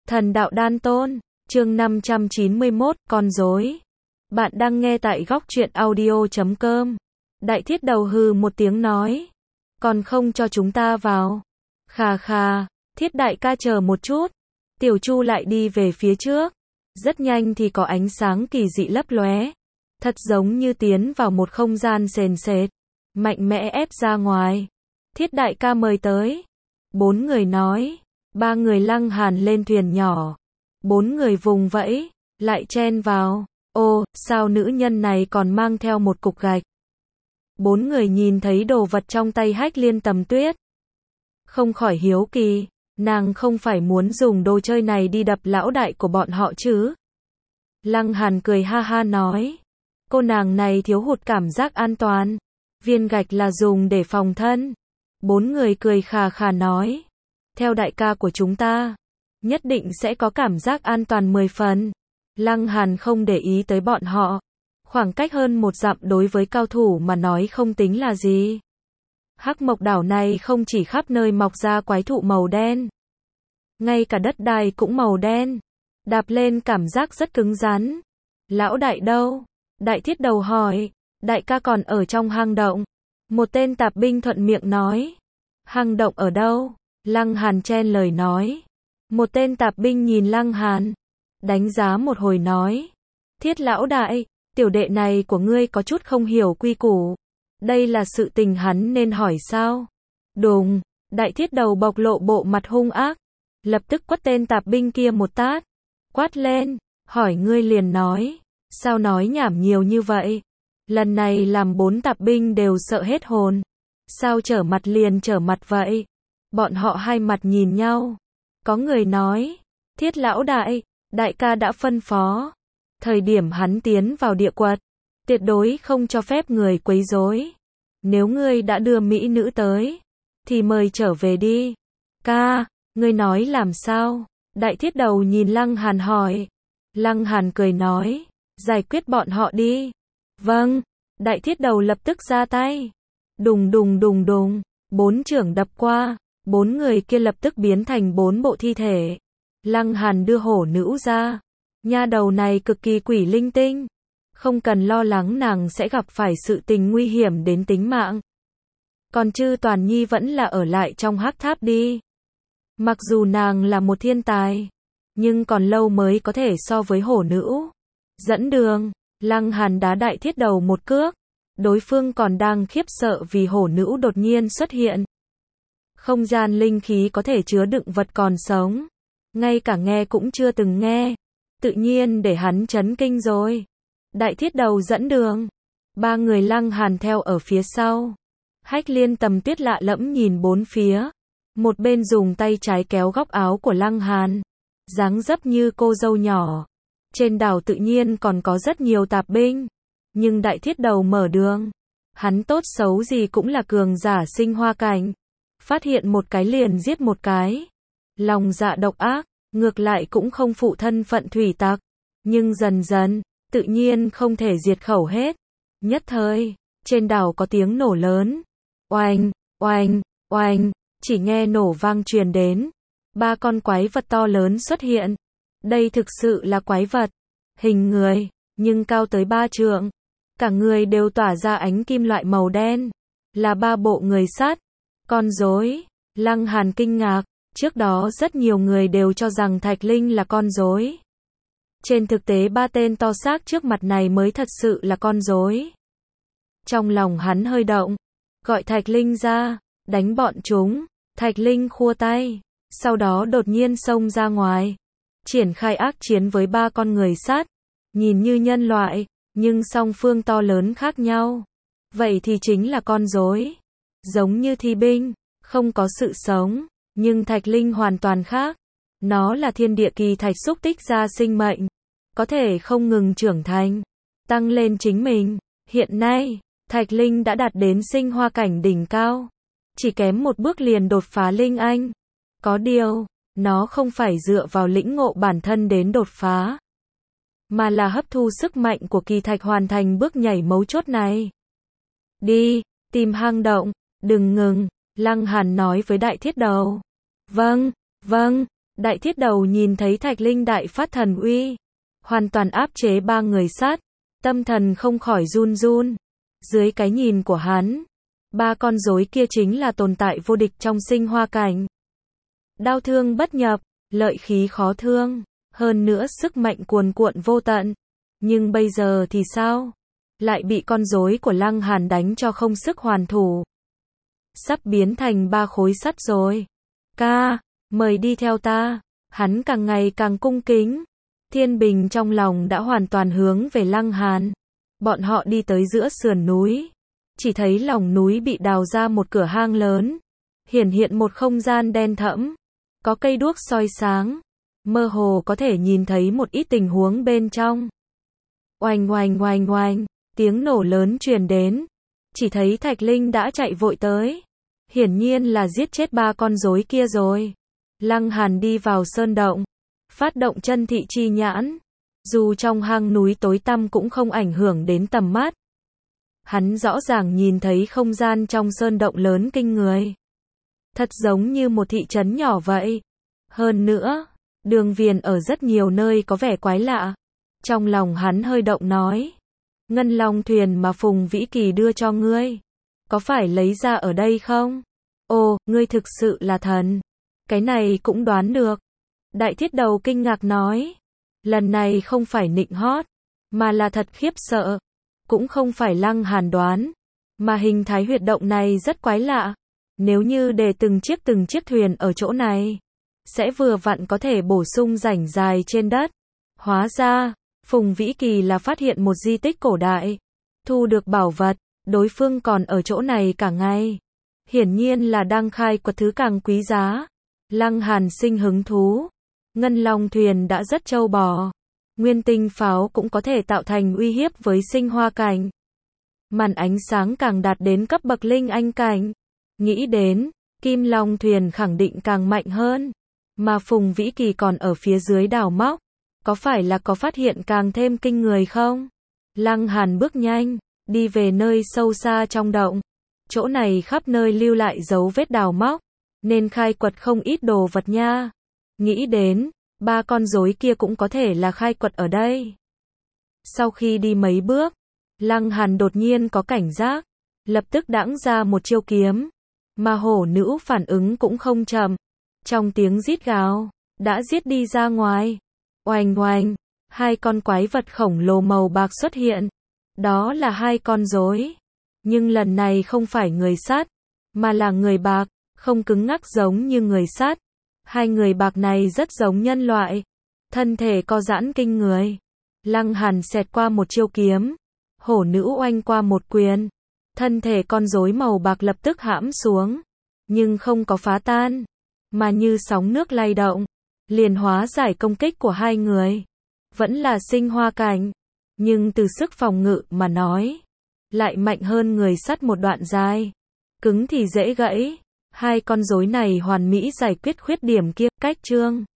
Thần đạo đan tôn, chương 591, con rối. Bạn đang nghe tại góc truyện audio.com. Đại thiết đầu hừ một tiếng nói. Còn không cho chúng ta vào. Khà khà, thiết đại ca chờ một chút. Tiểu Chu lại đi về phía trước. Rất nhanh thì có ánh sáng kỳ dị lấp lóe. Thật giống như tiến vào một không gian sền sệt. Mạnh mẽ ép ra ngoài. Thiết đại ca mời tới. 4 người nói. 3 người Lăng Hàn lên thuyền nhỏ. 4 người vùng vẫy, lại chen vào. Ô, sao nữ nhân này còn mang theo một cục gạch? 4 người nhìn thấy đồ vật trong tay Hách Liên Tầm Tuyết. Không khỏi hiếu kỳ, nàng không phải muốn dùng đồ chơi này đi đập lão đại của bọn họ chứ? Lăng Hàn cười ha ha nói. Cô nàng này thiếu hụt cảm giác an toàn. Viên gạch là dùng để phòng thân. 4 người cười khà khà nói. Theo đại ca của chúng ta, nhất định sẽ có cảm giác an toàn 10 phần. Lăng Hàn không để ý tới bọn họ. Khoảng cách hơn 1 dặm đối với cao thủ mà nói không tính là gì. Hắc Mộc đảo này không chỉ khắp nơi mọc ra quái thụ màu đen. Ngay cả đất đai cũng màu đen. Đạp lên cảm giác rất cứng rắn. Lão đại đâu? Đại thiết đầu hỏi. Đại ca còn ở trong hang động. Một tên tạp binh thuận miệng nói. Hang động ở đâu? Lăng Hàn chen lời nói. Một tên tạp binh nhìn Lăng Hàn. Đánh giá một hồi nói. Thiết lão đại, tiểu đệ này của ngươi có chút không hiểu quy củ. Đây là sự tình hắn nên hỏi sao? Đùng, đại thiết đầu bộc lộ bộ mặt hung ác. Lập tức quất tên tạp binh kia một tát. Quát lên, hỏi ngươi liền nói. Sao nói nhảm nhiều như vậy? Lần này làm 4 tạp binh đều sợ hết hồn. Sao trở mặt liền trở mặt vậy? Bọn họ hai mặt nhìn nhau. Có người nói, thiết lão đại, đại ca đã phân phó. Thời điểm hắn tiến vào địa quật, tuyệt đối không cho phép người quấy rối. Nếu ngươi đã đưa mỹ nữ tới, thì mời trở về đi. Ca, ngươi nói làm sao? Đại thiết đầu nhìn Lăng Hàn hỏi. Lăng Hàn cười nói, giải quyết bọn họ đi. Vâng, đại thiết đầu lập tức ra tay. Đùng đùng đùng đùng, 4 chưởng đập qua. 4 người kia lập tức biến thành 4 bộ thi thể. Lăng Hàn đưa hổ nữ ra. Nha đầu này cực kỳ quỷ linh tinh. Không cần lo lắng nàng sẽ gặp phải sự tình nguy hiểm đến tính mạng. Còn Chư Toàn Nhi vẫn là ở lại trong hắc tháp đi. Mặc dù nàng là một thiên tài, nhưng còn lâu mới có thể so với hổ nữ. Dẫn đường, Lăng Hàn đá đại thiết đầu một cước. Đối phương còn đang khiếp sợ vì hổ nữ đột nhiên xuất hiện. Không gian linh khí có thể chứa đựng vật còn sống. Ngay cả nghe cũng chưa từng nghe. Tự nhiên để hắn chấn kinh rồi. Đại thiết đầu dẫn đường. 3 người Lăng Hàn theo ở phía sau. Hách Liên Tầm Tuyết lạ lẫm nhìn 4 phía. Một bên dùng tay trái kéo góc áo của Lăng Hàn. Dáng dấp như cô dâu nhỏ. Trên đảo tự nhiên còn có rất nhiều tạp binh. Nhưng đại thiết đầu mở đường. Hắn tốt xấu gì cũng là cường giả sinh hoa cảnh. Phát hiện một cái liền giết một cái. Lòng dạ độc ác, ngược lại cũng không phụ thân phận thủy tặc. Nhưng dần dần, tự nhiên không thể diệt khẩu hết. Nhất thời, trên đảo có tiếng nổ lớn. Oanh, oanh, oanh, chỉ nghe nổ vang truyền đến. 3 con quái vật to lớn xuất hiện. Đây thực sự là quái vật. Hình người, nhưng cao tới 3 trượng. Cả người đều tỏa ra ánh kim loại màu đen. Là 3 bộ người sắt. Con rối. Lăng Hàn kinh ngạc, trước đó rất nhiều người đều cho rằng Thạch Linh là con rối. Trên thực tế 3 tên to xác trước mặt này mới thật sự là con rối. Trong lòng hắn hơi động, gọi Thạch Linh ra, đánh bọn chúng. Thạch Linh khua tay, sau đó đột nhiên xông ra ngoài, triển khai ác chiến với 3 con người sắt, nhìn như nhân loại, nhưng song phương to lớn khác nhau. Vậy thì chính là con rối. Giống như thi binh, không có sự sống, nhưng Thạch Linh hoàn toàn khác. Nó là thiên địa kỳ thạch xúc tích ra sinh mệnh, có thể không ngừng trưởng thành, tăng lên chính mình. Hiện nay, Thạch Linh đã đạt đến sinh hoa cảnh đỉnh cao, chỉ kém một bước liền đột phá linh anh. Có điều, nó không phải dựa vào lĩnh ngộ bản thân đến đột phá, mà là hấp thu sức mạnh của kỳ thạch hoàn thành bước nhảy mấu chốt này. Đi, tìm hang động. Đừng ngừng, Lăng Hàn nói với đại thiết đầu. Vâng, vâng, Đại thiết đầu nhìn thấy Thạch Linh đại phát thần uy, hoàn toàn áp chế ba người sát, tâm thần không khỏi run run. Dưới cái nhìn của hắn, ba con rối kia chính là tồn tại vô địch trong sinh hoa cảnh. Đao thương bất nhập, lợi khí khó thương, hơn nữa sức mạnh cuồn cuộn vô tận. Nhưng bây giờ thì sao? Lại bị con rối của Lăng Hàn đánh cho không sức hoàn thủ. Sắp biến thành ba khối sắt rồi. Ca, mời đi theo ta. Hắn càng ngày càng cung kính. Thiên Bình trong lòng đã hoàn toàn hướng về Lăng Hàn. Bọn họ đi tới giữa sườn núi. Chỉ thấy lòng núi bị đào ra một cửa hang lớn. Hiển hiện một không gian đen thẫm. Có cây đuốc soi sáng. Mơ hồ có thể nhìn thấy một ít tình huống bên trong. Oanh oanh oanh oanh. Tiếng nổ lớn truyền đến. Chỉ thấy Thạch Linh đã chạy vội tới. Hiển nhiên là giết chết ba con rối kia rồi. Lăng Hàn đi vào sơn động. Phát động chân thị chi nhãn. Dù trong hang núi tối tăm cũng không ảnh hưởng đến tầm mắt. Hắn rõ ràng nhìn thấy không gian trong sơn động lớn kinh người. Thật giống như một thị trấn nhỏ vậy. Hơn nữa, đường viền ở rất nhiều nơi có vẻ quái lạ. Trong lòng hắn hơi động nói. Ngân Long thuyền mà Phùng Vĩ Kỳ đưa cho ngươi, có phải lấy ra ở đây không? Ồ, ngươi thực sự là thần. Cái này cũng đoán được. Đại thiết đầu kinh ngạc nói. Lần này không phải nịnh hót, mà là thật khiếp sợ. Cũng không phải Lăng Hàn đoán, mà hình thái huyệt động này rất quái lạ. Nếu như để từng chiếc thuyền ở chỗ này, sẽ vừa vặn có thể bổ sung rảnh dài trên đất. Hóa ra, Phùng Vĩ Kỳ là phát hiện một di tích cổ đại, thu được bảo vật, đối phương còn ở chỗ này cả ngày. Hiển nhiên là đang khai quật thứ càng quý giá. Lăng Hàn sinh hứng thú. Ngân Long thuyền đã rất trâu bò. Nguyên tinh pháo cũng có thể tạo thành uy hiếp với sinh hoa cảnh. Màn ánh sáng càng đạt đến cấp bậc linh anh cảnh. Nghĩ đến, Kim Long thuyền khẳng định càng mạnh hơn. Mà Phùng Vĩ Kỳ còn ở phía dưới đào móc. Có phải là có phát hiện càng thêm kinh người không? Lăng Hàn bước nhanh, đi về nơi sâu xa trong động. Chỗ này khắp nơi lưu lại dấu vết đào móc, nên khai quật không ít đồ vật nha. Nghĩ đến, ba con rối kia cũng có thể là khai quật ở đây. Sau khi đi mấy bước, Lăng Hàn đột nhiên có cảnh giác, lập tức đãng ra một chiêu kiếm. Mà hổ nữ phản ứng cũng không chậm. Trong tiếng rít gào, đã giết đi ra ngoài. Oanh oanh, hai con quái vật khổng lồ màu bạc xuất hiện. Đó là hai con rối. Nhưng lần này không phải người sắt, mà là người bạc, không cứng ngắc giống như người sắt. Hai người bạc này rất giống nhân loại. Thân thể co giãn kinh người. Lăng Hàn xẹt qua một chiêu kiếm. Hổ nữ oanh qua một quyền. Thân thể con rối màu bạc lập tức hãm xuống. Nhưng không có phá tan, mà như sóng nước lay động. Liền hóa giải công kích của hai người. Vẫn là sinh hoa cảnh. Nhưng từ sức phòng ngự mà nói, lại mạnh hơn người sắt một đoạn dài. Cứng thì dễ gãy. Hai con rối này hoàn mỹ giải quyết khuyết điểm kia. Cách chương